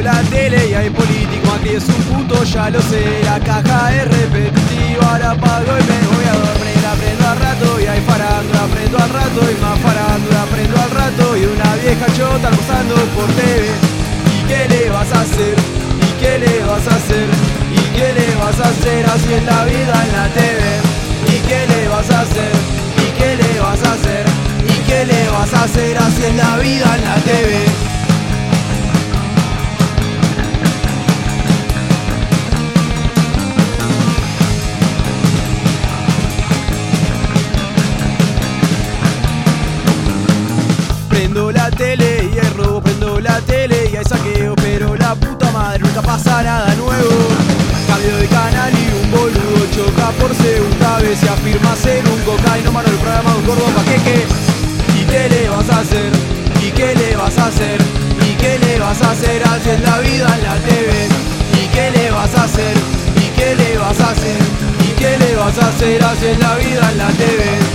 la tele y hay político, aquí es un puto, ya lo sé. La caja es repetitiva, la apago y me voy a dormir. Aprendo al rato y hay farándula, aprendo al rato y más farándula, aprendo al rato y una vieja chota almorzando por TV. ¿Y qué le vas a hacer? ¿Y qué le vas a hacer? ¿Y qué le vas a hacer? Así es la vida en la TV. ¿Y qué le vas a hacer? ¿Y qué le vas a hacer? ¿Y qué le vas a hacer? Así es la vida en la TV. Prendo la tele y hay robo, prendo la tele y hay saqueo, pero la puta madre nunca pasa nada nuevo. Cambio de canal y un boludo choca por segunda vez y afirma ser un cocaíno, mano del programa de un gordo paqueque. ¿Y qué le vas a hacer? ¿Y qué le vas a hacer? ¿Y qué le vas a hacer? Así es la vida en la TV. ¿Y qué le vas a hacer? ¿Y qué le vas a hacer? ¿Y qué le vas a hacer? Así es la vida en la TV.